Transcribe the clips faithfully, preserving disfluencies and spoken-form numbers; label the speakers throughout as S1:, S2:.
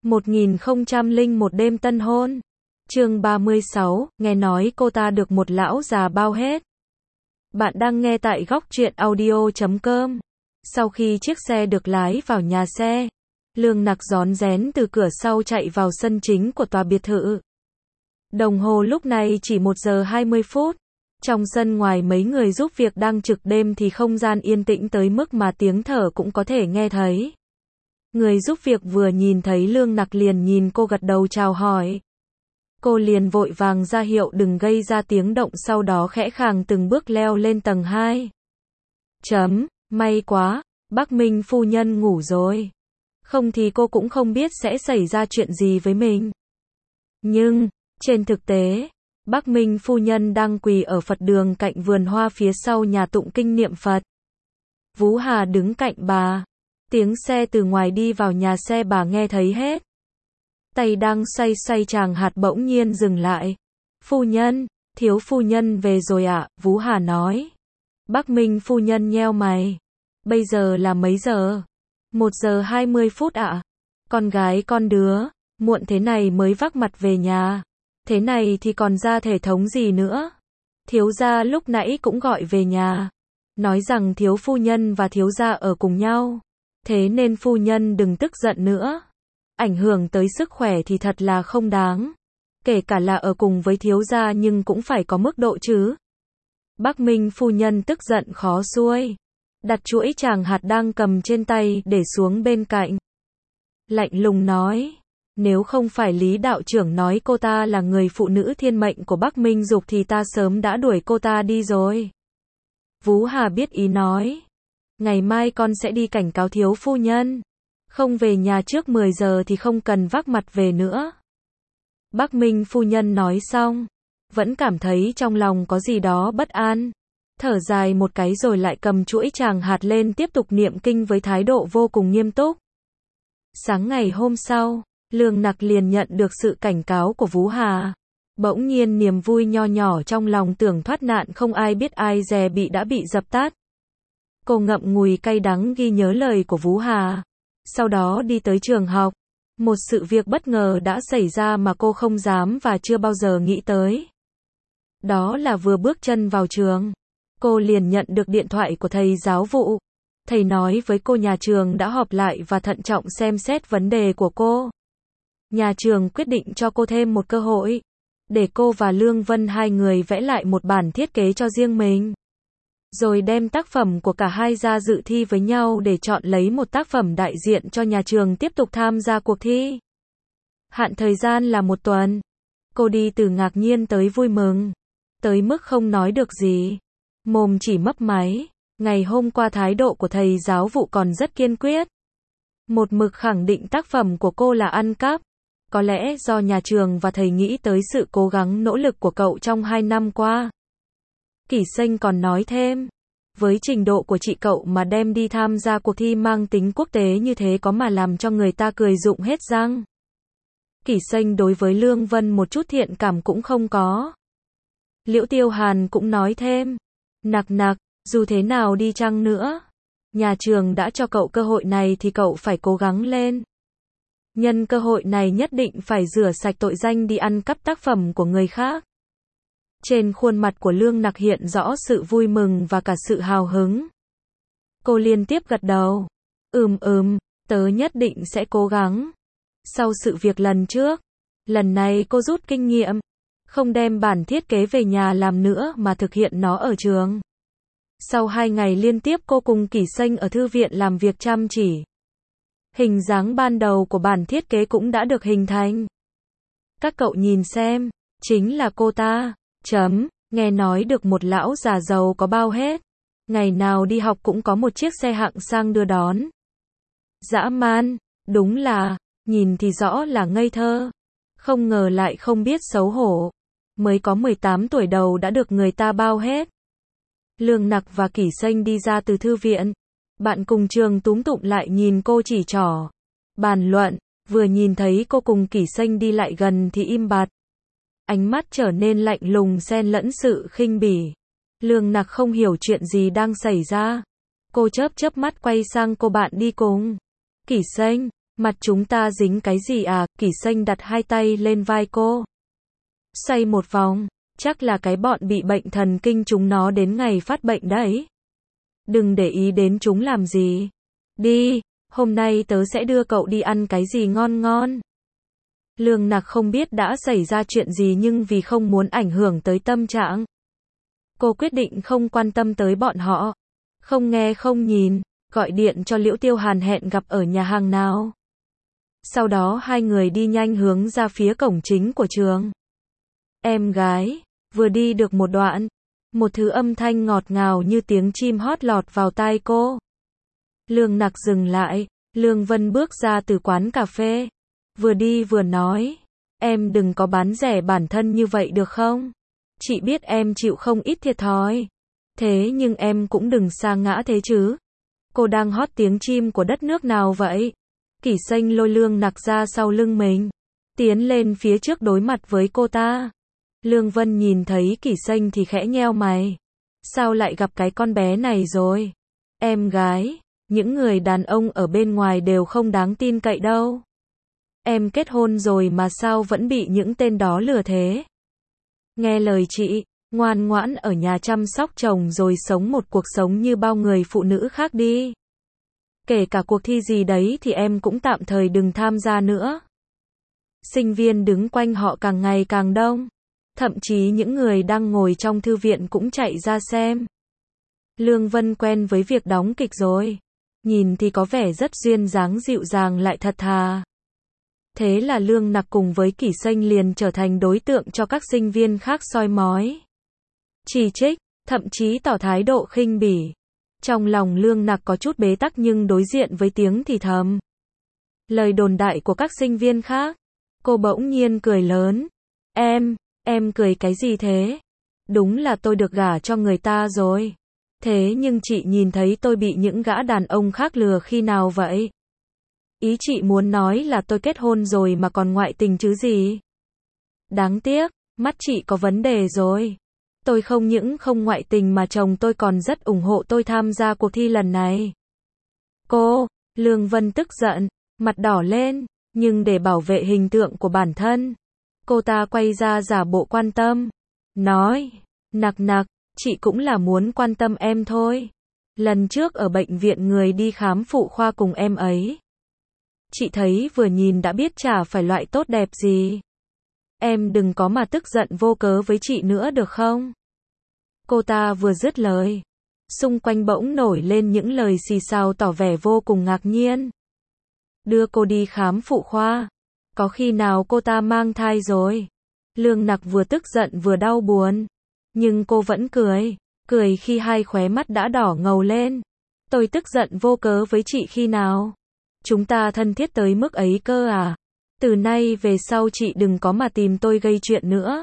S1: một nghìn không trăm lẻ một đêm tân hôn. Chương ba mươi sáu, nghe nói cô ta được một lão già bao hết. Bạn đang nghe tại góc truyện audio chấm com. Sau khi chiếc xe được lái vào nhà xe, Lương Nặc rón rén từ cửa sau chạy vào sân chính của tòa biệt thự. Đồng hồ lúc này chỉ một giờ hai mươi phút. Trong sân ngoài mấy người giúp việc đang trực đêm thì không gian yên tĩnh tới mức mà tiếng thở cũng có thể nghe thấy. Người giúp việc vừa nhìn thấy Lương Nặc liền nhìn cô gật đầu chào hỏi. Cô liền vội vàng ra hiệu đừng gây ra tiếng động, sau đó khẽ khàng từng bước leo lên tầng hai. Chấm, may quá, Bắc Minh phu nhân ngủ rồi. Không thì cô cũng không biết sẽ xảy ra chuyện gì với mình. Nhưng, trên thực tế, Bắc Minh phu nhân đang quỳ ở Phật đường cạnh vườn hoa phía sau nhà tụng kinh niệm Phật. Vú Hà đứng cạnh bà. Tiếng xe từ ngoài đi vào nhà xe bà nghe thấy hết. Tay đang xoay xoay tràng hạt bỗng nhiên dừng lại. Phu nhân, thiếu phu nhân về rồi ạ, à? Vú Hà nói. Bắc Minh phu nhân nheo mày. Bây giờ là mấy giờ? Một giờ hai mươi phút ạ. À? Con gái con đứa, muộn thế này mới vác mặt về nhà. Thế này thì còn ra thể thống gì nữa? Thiếu gia lúc nãy cũng gọi về nhà. Nói rằng thiếu phu nhân và thiếu gia ở cùng nhau. Thế nên phu nhân đừng tức giận nữa. Ảnh hưởng tới sức khỏe thì thật là không đáng. Kể cả là ở cùng với thiếu gia nhưng cũng phải có mức độ chứ. Bắc Minh phu nhân tức giận khó xuôi. Đặt chuỗi tràng hạt đang cầm trên tay để xuống bên cạnh. Lạnh lùng nói. Nếu không phải Lý đạo trưởng nói cô ta là người phụ nữ thiên mệnh của Bắc Minh Dục thì ta sớm đã đuổi cô ta đi rồi. Vú Hà biết ý nói. Ngày mai con sẽ đi cảnh cáo thiếu phu nhân. Không về nhà trước mười giờ thì không cần vác mặt về nữa. Bắc Minh phu nhân nói xong. Vẫn cảm thấy trong lòng có gì đó bất an. Thở dài một cái rồi lại cầm chuỗi tràng hạt lên tiếp tục niệm kinh với thái độ vô cùng nghiêm túc. Sáng ngày hôm sau, Lương Nặc liền nhận được sự cảnh cáo của Vú Hà. Bỗng nhiên niềm vui nho nhỏ trong lòng tưởng thoát nạn không ai biết ai dè bị đã bị dập tắt. Cô ngậm ngùi cay đắng ghi nhớ lời của Vú Hà. Sau đó đi tới trường học. Một sự việc bất ngờ đã xảy ra mà cô không dám và chưa bao giờ nghĩ tới. Đó là vừa bước chân vào trường, cô liền nhận được điện thoại của thầy giáo vụ. Thầy nói với cô nhà trường đã họp lại và thận trọng xem xét vấn đề của cô. Nhà trường quyết định cho cô thêm một cơ hội. Để cô và Lương Vân hai người vẽ lại một bản thiết kế cho riêng mình. Rồi đem tác phẩm của cả hai ra dự thi với nhau để chọn lấy một tác phẩm đại diện cho nhà trường tiếp tục tham gia cuộc thi. Hạn thời gian là một tuần. Cô đi từ ngạc nhiên tới vui mừng. Tới mức không nói được gì. Mồm chỉ mấp máy. Ngày hôm qua thái độ của thầy giáo vụ còn rất kiên quyết. Một mực khẳng định tác phẩm của cô là ăn cắp. Có lẽ do nhà trường và thầy nghĩ tới sự cố gắng nỗ lực của cậu trong hai năm qua. Kỷ Sinh còn nói thêm. Với trình độ của chị cậu mà đem đi tham gia cuộc thi mang tính quốc tế như thế có mà làm cho người ta cười rụng hết răng. Kỷ Sinh đối với Lương Vân một chút thiện cảm cũng không có. Liễu Tiêu Hàn cũng nói thêm. Nặc nặc, dù thế nào đi chăng nữa. Nhà trường đã cho cậu cơ hội này thì cậu phải cố gắng lên. Nhân cơ hội này nhất định phải rửa sạch tội danh đi ăn cắp tác phẩm của người khác. Trên khuôn mặt của Lương Nặc hiện rõ sự vui mừng và cả sự hào hứng. Cô liên tiếp gật đầu. Ừm ừm, tớ nhất định sẽ cố gắng. Sau sự việc lần trước, lần này cô rút kinh nghiệm. Không đem bản thiết kế về nhà làm nữa mà thực hiện nó ở trường. Sau hai ngày liên tiếp cô cùng Kỷ Sinh ở thư viện làm việc chăm chỉ. Hình dáng ban đầu của bản thiết kế cũng đã được hình thành. Các cậu nhìn xem, chính là cô ta. Chấm, nghe nói được một lão già giàu có bao hết. Ngày nào đi học cũng có một chiếc xe hạng sang đưa đón. Dã man, đúng là, nhìn thì rõ là ngây thơ. Không ngờ lại không biết xấu hổ. Mới có mười tám tuổi đầu đã được người ta bao hết. Lương Nặc và Kỷ Sinh đi ra từ thư viện. Bạn cùng trường túm tụm lại nhìn cô chỉ trỏ. Bàn luận, vừa nhìn thấy cô cùng Kỷ Sinh đi lại gần thì im bặt. Ánh mắt trở nên lạnh lùng xen lẫn sự khinh bỉ. Lương Nặc không hiểu chuyện gì đang xảy ra. Cô chớp chớp mắt quay sang cô bạn đi cùng. Kỷ Sinh, Mặt chúng ta dính cái gì à? Kỷ Xanh đặt hai tay lên vai cô. Xoay một vòng, chắc là cái bọn bị bệnh thần kinh chúng nó đến ngày phát bệnh đấy. Đừng để ý đến chúng làm gì. Đi, hôm nay tớ sẽ đưa cậu đi ăn cái gì ngon ngon. Lương Nặc không biết đã xảy ra chuyện gì nhưng vì không muốn ảnh hưởng tới tâm trạng, cô quyết định không quan tâm tới bọn họ. Không nghe không nhìn, gọi điện cho Liễu Tiêu Hàn hẹn gặp ở nhà hàng nào. Sau đó hai người đi nhanh hướng ra phía cổng chính của trường. Em gái, vừa đi được một đoạn, một thứ âm thanh ngọt ngào như tiếng chim hót lọt vào tai cô. Lương Nặc dừng lại, Lương Vân bước ra từ quán cà phê. Vừa đi vừa nói, em đừng có bán rẻ bản thân như vậy được không? Chị biết em chịu không ít thiệt thòi. Thế nhưng em cũng đừng sa ngã thế chứ. Cô đang hót tiếng chim của đất nước nào vậy? Kỷ Xanh lôi Lương Nặc ra sau lưng mình, tiến lên phía trước đối mặt với cô ta. Lương Vân nhìn thấy Kỷ Xanh thì khẽ nheo mày. Sao lại gặp cái con bé này rồi? Em gái, những người đàn ông ở bên ngoài đều không đáng tin cậy đâu. Em kết hôn rồi mà sao vẫn bị những tên đó lừa thế? Nghe lời chị, ngoan ngoãn ở nhà chăm sóc chồng rồi sống một cuộc sống như bao người phụ nữ khác đi. Kể cả cuộc thi gì đấy thì em cũng tạm thời đừng tham gia nữa. Sinh viên đứng quanh họ càng ngày càng đông. Thậm chí những người đang ngồi trong thư viện cũng chạy ra xem. Lương Vân quen với việc đóng kịch rồi. Nhìn thì có vẻ rất duyên dáng dịu dàng lại thật thà. Thế là Lương Nặc cùng với Kỷ Xanh liền trở thành đối tượng cho các sinh viên khác soi mói, chỉ trích, thậm chí tỏ thái độ khinh bỉ. Trong lòng Lương Nặc có chút bế tắc nhưng đối diện với tiếng thì thầm lời đồn đại của các sinh viên khác, cô bỗng nhiên cười lớn. Em, em cười cái gì thế? Đúng là tôi được gả cho người ta rồi. Thế nhưng chị nhìn thấy tôi bị những gã đàn ông khác lừa khi nào vậy? Ý chị muốn nói là tôi kết hôn rồi mà còn ngoại tình chứ gì? Đáng tiếc, mắt chị có vấn đề rồi. Tôi không những không ngoại tình mà chồng tôi còn rất ủng hộ tôi tham gia cuộc thi lần này. Cô, Lương Vân tức giận, mặt đỏ lên, nhưng để bảo vệ hình tượng của bản thân, cô ta quay ra giả bộ quan tâm, nói, Nặc Nặc, chị cũng là muốn quan tâm em thôi. Lần trước ở bệnh viện người đi khám phụ khoa cùng em ấy. Chị thấy vừa nhìn đã biết chả phải loại tốt đẹp gì. Em đừng có mà tức giận vô cớ với chị nữa được không? Cô ta vừa dứt lời, xung quanh bỗng nổi lên những lời xì xào tỏ vẻ vô cùng ngạc nhiên. Đưa cô đi khám phụ khoa? Có khi nào cô ta mang thai rồi? Lương Nặc vừa tức giận vừa đau buồn. Nhưng cô vẫn cười, cười khi hai khóe mắt đã đỏ ngầu lên. Tôi tức giận vô cớ với chị khi nào? Chúng ta thân thiết tới mức ấy cơ à? Từ nay về sau chị đừng có mà tìm tôi gây chuyện nữa.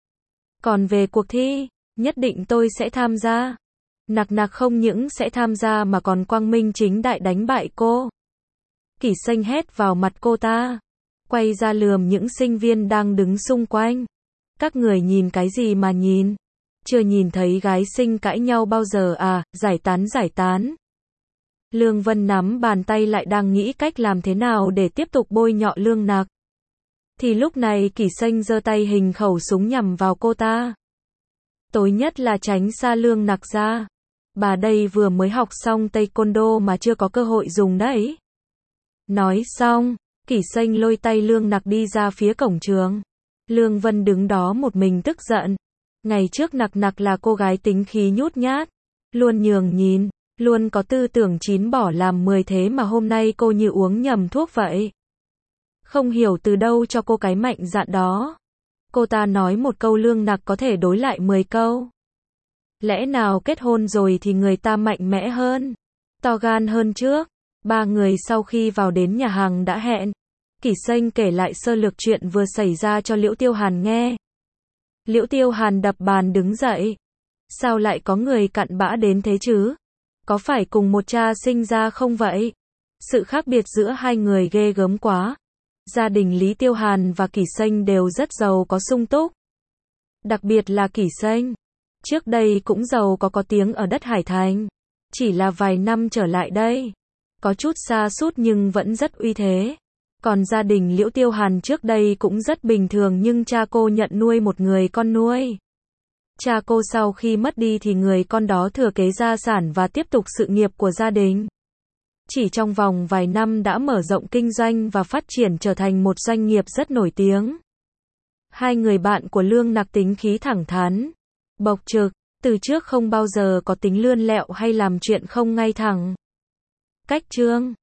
S1: Còn về cuộc thi, nhất định tôi sẽ tham gia. Nặc Nặc không những sẽ tham gia mà còn quang minh chính đại đánh bại cô. Kỷ Xanh hét vào mặt cô ta, quay ra lườm những sinh viên đang đứng xung quanh. Các người nhìn cái gì mà nhìn? Chưa nhìn thấy gái xinh cãi nhau bao giờ à? Giải tán giải tán. Lương Vân nắm bàn tay lại đang nghĩ cách làm thế nào để tiếp tục bôi nhọ Lương Nặc. Thì lúc này Kỷ Xanh giơ tay hình khẩu súng nhằm vào cô ta. Tối nhất là tránh xa Lương Nặc ra. Bà đây vừa mới học xong Taekwondo mà chưa có cơ hội dùng đấy. Nói xong, Kỷ Xanh lôi tay Lương Nặc đi ra phía cổng trường. Lương Vân đứng đó một mình tức giận. Ngày trước Nặc Nặc là cô gái tính khí nhút nhát, luôn nhường nhìn, luôn có tư tưởng chín bỏ làm mười, thế mà hôm nay cô như uống nhầm thuốc vậy. Không hiểu từ đâu cho cô cái mạnh dạn đó. Cô ta nói một câu Lương Nặc có thể đối lại mười câu. Lẽ nào kết hôn rồi thì người ta mạnh mẽ hơn, to gan hơn trước? Ba người sau khi vào đến nhà hàng đã hẹn. Kỷ Xanh kể lại sơ lược chuyện vừa xảy ra cho Liễu Tiêu Hàn nghe. Liễu Tiêu Hàn đập bàn đứng dậy. Sao lại có người cặn bã đến thế chứ? Có phải cùng một cha sinh ra không vậy? Sự khác biệt giữa hai người ghê gớm quá. Gia đình Lý Tiêu Hàn và Kỷ Xanh đều rất giàu có sung túc. Đặc biệt là Kỷ Xanh. Trước đây cũng giàu có có tiếng ở đất Hải Thành. Chỉ là vài năm trở lại đây, có chút sa sút nhưng vẫn rất uy thế. Còn gia đình Liễu Tiêu Hàn trước đây cũng rất bình thường nhưng cha cô nhận nuôi một người con nuôi. Cha cô sau khi mất đi thì người con đó thừa kế gia sản và tiếp tục sự nghiệp của gia đình. Chỉ trong vòng vài năm đã mở rộng kinh doanh và phát triển trở thành một doanh nghiệp rất nổi tiếng. Hai người bạn của Lương Nặc tính khí thẳng thắn, bộc trực, từ trước không bao giờ có tính lươn lẹo hay làm chuyện không ngay thẳng. Cách Trương